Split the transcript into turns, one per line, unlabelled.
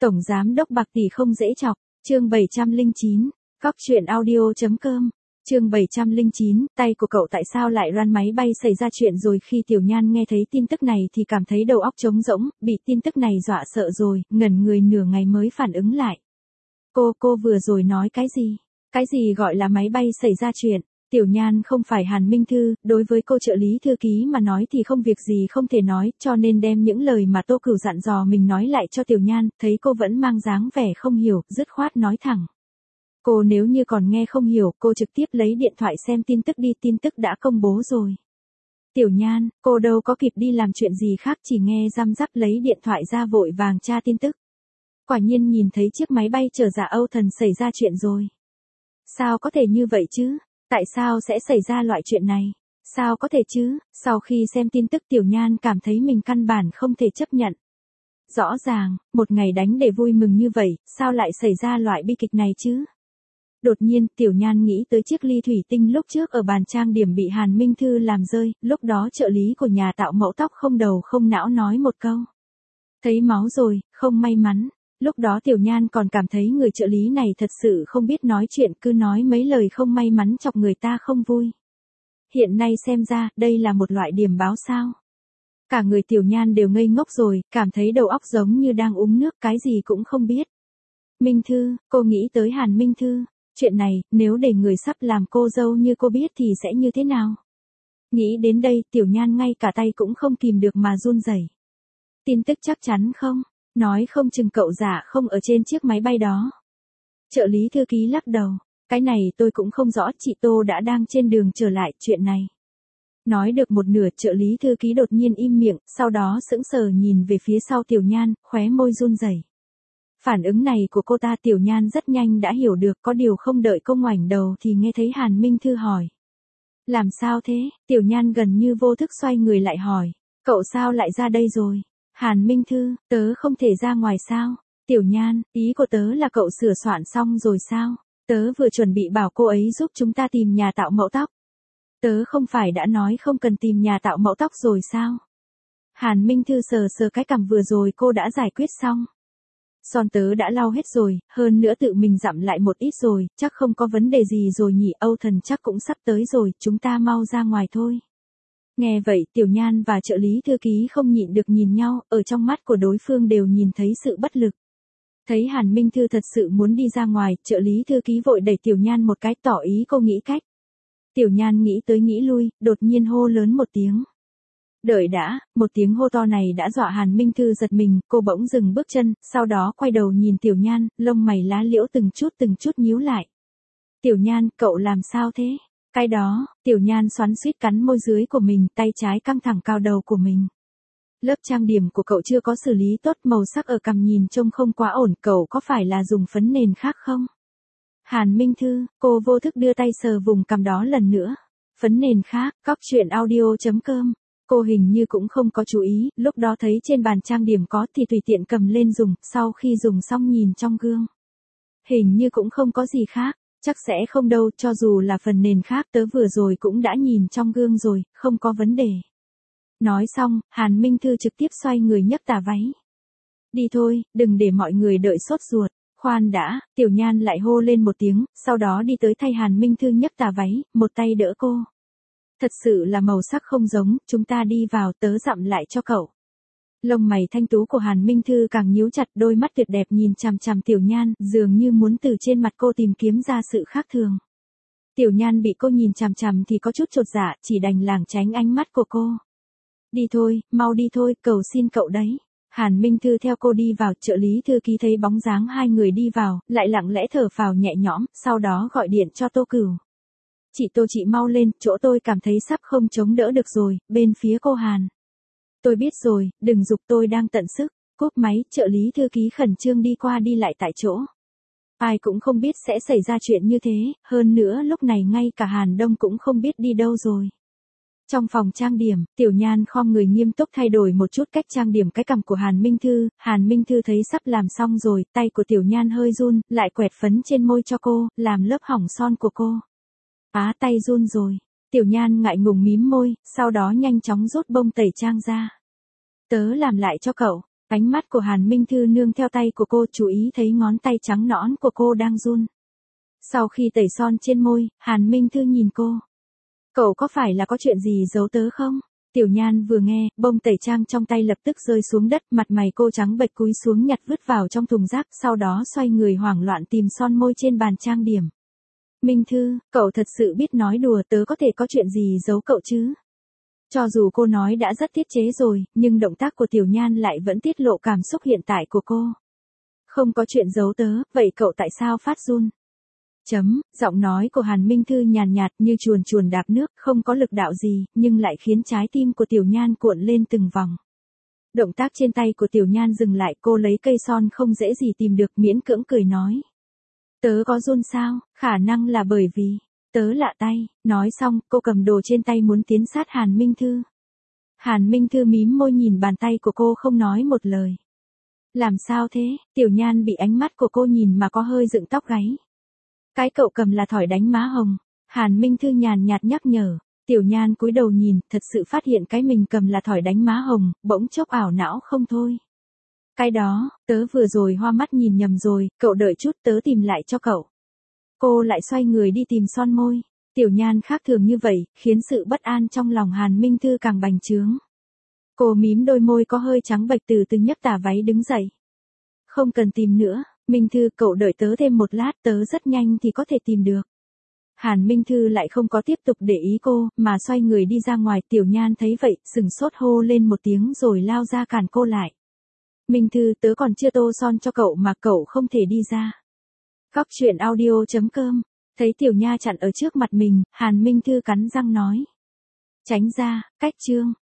Tổng giám đốc bạc tỷ không dễ chọc, chương 709, Cóc truyện audio.com, chương 709, tay của cậu tại sao lại lăn máy bay xảy ra chuyện rồi. Khi Tiểu Nhan nghe thấy tin tức này thì cảm thấy đầu óc trống rỗng, bị tin tức này dọa sợ rồi, ngẩn người nửa ngày mới phản ứng lại. Cô vừa rồi nói cái gì? Cái gì gọi là máy bay xảy ra chuyện? Tiểu Nhan không phải Hàn Minh Thư, đối với cô trợ lý thư ký mà nói thì không việc gì không thể nói, cho nên đem những lời mà Tô Cửu dặn dò mình nói lại cho Tiểu Nhan, thấy cô vẫn mang dáng vẻ không hiểu, dứt khoát nói thẳng. Cô nếu như còn nghe không hiểu, cô trực tiếp lấy điện thoại xem tin tức đi, tin tức đã công bố rồi. Tiểu Nhan, cô đâu có kịp đi làm chuyện gì khác, chỉ nghe răm rắp lấy điện thoại ra vội vàng tra tin tức. Quả nhiên nhìn thấy chiếc máy bay chở Dạ Âu Thần xảy ra chuyện rồi. Sao có thể như vậy chứ? Tại sao sẽ xảy ra loại chuyện này? Sao có thể chứ? Sau khi xem tin tức Tiểu Nhan cảm thấy mình căn bản không thể chấp nhận. Rõ ràng, một ngày đánh để vui mừng như vậy, sao lại xảy ra loại bi kịch này chứ? Đột nhiên, Tiểu Nhan nghĩ tới chiếc ly thủy tinh lúc trước ở bàn trang điểm bị Hàn Minh Thư làm rơi, lúc đó trợ lý của nhà tạo mẫu tóc không đầu không não nói một câu. Thấy máu rồi, không may mắn. Lúc đó Tiểu Nhan còn cảm thấy người trợ lý này thật sự không biết nói chuyện, cứ nói mấy lời không may mắn chọc người ta không vui. Hiện nay xem ra, đây là một loại điểm báo sao. Cả người Tiểu Nhan đều ngây ngốc rồi, cảm thấy đầu óc giống như đang uống nước, cái gì cũng không biết. Minh Thư, cô nghĩ tới Hàn Minh Thư. Chuyện này, nếu để người sắp làm cô dâu như cô biết thì sẽ như thế nào? Nghĩ đến đây, Tiểu Nhan ngay cả tay cũng không kìm được mà run rẩy. Tin tức chắc chắn không? Nói không chừng cậu Dạ không ở trên chiếc máy bay đó. Trợ lý thư ký lắc đầu. Cái này tôi cũng không rõ, chị Tô đã đang trên đường trở lại chuyện này. Nói được một nửa, trợ lý thư ký đột nhiên im miệng, sau đó sững sờ nhìn về phía sau Tiểu Nhan, khóe môi run rẩy. Phản ứng này của cô ta Tiểu Nhan rất nhanh đã hiểu được, có điều không đợi cô ngoảnh đầu thì nghe thấy Hàn Minh Thư hỏi. Làm sao thế? Tiểu Nhan gần như vô thức xoay người lại hỏi. Cậu sao lại ra đây rồi? Hàn Minh Thư, tớ không thể ra ngoài sao? Tiểu Nhan, ý của tớ là cậu sửa soạn xong rồi sao? Tớ vừa chuẩn bị bảo cô ấy giúp chúng ta tìm nhà tạo mẫu tóc. Tớ không phải đã nói không cần tìm nhà tạo mẫu tóc rồi sao? Hàn Minh Thư sờ sờ cái cằm, vừa rồi cô đã giải quyết xong. Son tớ đã lau hết rồi, hơn nữa tự mình dặm lại một ít rồi, chắc không có vấn đề gì rồi nhỉ. Âu Thần chắc cũng sắp tới rồi, chúng ta mau ra ngoài thôi. Nghe vậy, Tiểu Nhan và trợ lý thư ký không nhịn được nhìn nhau, ở trong mắt của đối phương đều nhìn thấy sự bất lực. Thấy Hàn Minh Thư thật sự muốn đi ra ngoài, trợ lý thư ký vội đẩy Tiểu Nhan một cái, tỏ ý cô nghĩ cách. Tiểu Nhan nghĩ tới nghĩ lui, đột nhiên hô lớn một tiếng. Đợi đã, một tiếng hô to này đã dọa Hàn Minh Thư giật mình, cô bỗng dừng bước chân, sau đó quay đầu nhìn Tiểu Nhan, lông mày lá liễu từng chút nhíu lại. Tiểu Nhan, cậu làm sao thế? Cái đó, Tiểu Nhan xoắn xuýt cắn môi dưới của mình, tay trái căng thẳng cao đầu của mình. Lớp trang điểm của cậu chưa có xử lý tốt, màu sắc ở cằm nhìn trông không quá ổn, cậu có phải là dùng phấn nền khác không? Hàn Minh Thư, cô vô thức đưa tay sờ vùng cằm đó lần nữa. Phấn nền khác, Cóc truyện audio.com. Cô hình như cũng không có chú ý, lúc đó thấy trên bàn trang điểm có thì tùy tiện cầm lên dùng, sau khi dùng xong nhìn trong gương. Hình như cũng không có gì khác, chắc sẽ không đâu, cho dù là phần nền khác tớ vừa rồi cũng đã nhìn trong gương rồi, không có vấn đề. Nói xong, Hàn Minh Thư trực tiếp xoay người nhấc tà váy. Đi thôi, đừng để mọi người đợi sốt ruột. Khoan đã, Tiểu Nhan lại hô lên một tiếng, sau đó đi tới thay Hàn Minh Thư nhấc tà váy, một tay đỡ cô. Thật sự là màu sắc không giống, chúng ta đi vào, tớ dặm lại cho cậu. Lông mày thanh tú của Hàn Minh Thư càng nhíu chặt, đôi mắt tuyệt đẹp nhìn chằm chằm Tiểu Nhan, dường như muốn từ trên mặt cô tìm kiếm ra sự khác thường. Tiểu Nhan bị cô nhìn chằm chằm thì có chút chột dạ, chỉ đành lảng tránh ánh mắt của cô. Đi thôi, mau đi thôi, cầu xin cậu đấy. Hàn Minh Thư theo cô đi vào, trợ lý thư ký thấy bóng dáng hai người đi vào, lại lặng lẽ thở phào nhẹ nhõm, sau đó gọi điện cho Tô Cửu. Chị Tô, chị mau lên, chỗ tôi cảm thấy sắp không chống đỡ được rồi, bên phía cô Hàn. Tôi biết rồi, đừng giục, tôi đang tận sức. Cúp máy, trợ lý thư ký khẩn trương đi qua đi lại tại chỗ. Ai cũng không biết sẽ xảy ra chuyện như thế, hơn nữa lúc này ngay cả Hàn Đông cũng không biết đi đâu rồi. Trong phòng trang điểm, Tiểu Nhan khom người nghiêm túc thay đổi một chút cách trang điểm cái cằm của Hàn Minh Thư. Hàn Minh Thư thấy sắp làm xong rồi, tay của Tiểu Nhan hơi run, lại quẹt phấn trên môi cho cô, làm lớp hỏng son của cô. Tay run rồi. Tiểu Nhan ngại ngùng mím môi, sau đó nhanh chóng rút bông tẩy trang ra. Tớ làm lại cho cậu. Ánh mắt của Hàn Minh Thư nương theo tay của cô, chú ý thấy ngón tay trắng nõn của cô đang run. Sau khi tẩy son trên môi, Hàn Minh Thư nhìn cô. Cậu có phải là có chuyện gì giấu tớ không? Tiểu Nhan vừa nghe, bông tẩy trang trong tay lập tức rơi xuống đất, mặt mày cô trắng bệch cúi xuống nhặt vứt vào trong thùng rác, sau đó xoay người hoảng loạn tìm son môi trên bàn trang điểm. Minh Thư, cậu thật sự biết nói đùa, tớ có thể có chuyện gì giấu cậu chứ? Cho dù cô nói đã rất tiết chế rồi, nhưng động tác của Tiểu Nhan lại vẫn tiết lộ cảm xúc hiện tại của cô. Không có chuyện giấu tớ, vậy cậu tại sao phát run? Giọng nói của Hàn Minh Thư nhàn nhạt như chuồn chuồn đạp nước, không có lực đạo gì, nhưng lại khiến trái tim của Tiểu Nhan cuộn lên từng vòng. Động tác trên tay của Tiểu Nhan dừng lại, cô lấy cây son không dễ gì tìm được, miễn cưỡng cười nói. Tớ có run sao? Khả năng là bởi vì tớ lạ tay. Nói xong, cô cầm đồ trên tay muốn tiến sát Hàn Minh Thư. Hàn Minh Thư mím môi nhìn bàn tay của cô không nói một lời. Làm sao thế? Tiểu Nhan bị ánh mắt của cô nhìn mà có hơi dựng tóc gáy. Cái cậu cầm là thỏi đánh má hồng. Hàn Minh Thư nhàn nhạt nhắc nhở. Tiểu Nhan cúi đầu nhìn, thật sự phát hiện cái mình cầm là thỏi đánh má hồng, bỗng chốc ảo não không thôi. Cái đó, tớ vừa rồi hoa mắt nhìn nhầm rồi, cậu đợi chút tớ tìm lại cho cậu. Cô lại xoay người đi tìm son môi. Tiểu Nhan khác thường như vậy, khiến sự bất an trong lòng Hàn Minh Thư càng bành trướng. Cô mím đôi môi có hơi trắng bệch, từ từ nhấc tà váy đứng dậy. Không cần tìm nữa, Minh Thư, cậu đợi tớ thêm một lát, tớ rất nhanh thì có thể tìm được. Hàn Minh Thư lại không có tiếp tục để ý cô, mà xoay người đi ra ngoài. Tiểu Nhan thấy vậy, sừng sốt hô lên một tiếng rồi lao ra cản cô lại. Minh Thư, tớ còn chưa tô son cho cậu mà cậu không thể đi ra. Góc truyện audio.com. Thấy Tiểu Nha chặn ở trước mặt mình, Hàn Minh Thư cắn răng nói. Tránh ra, cách chương.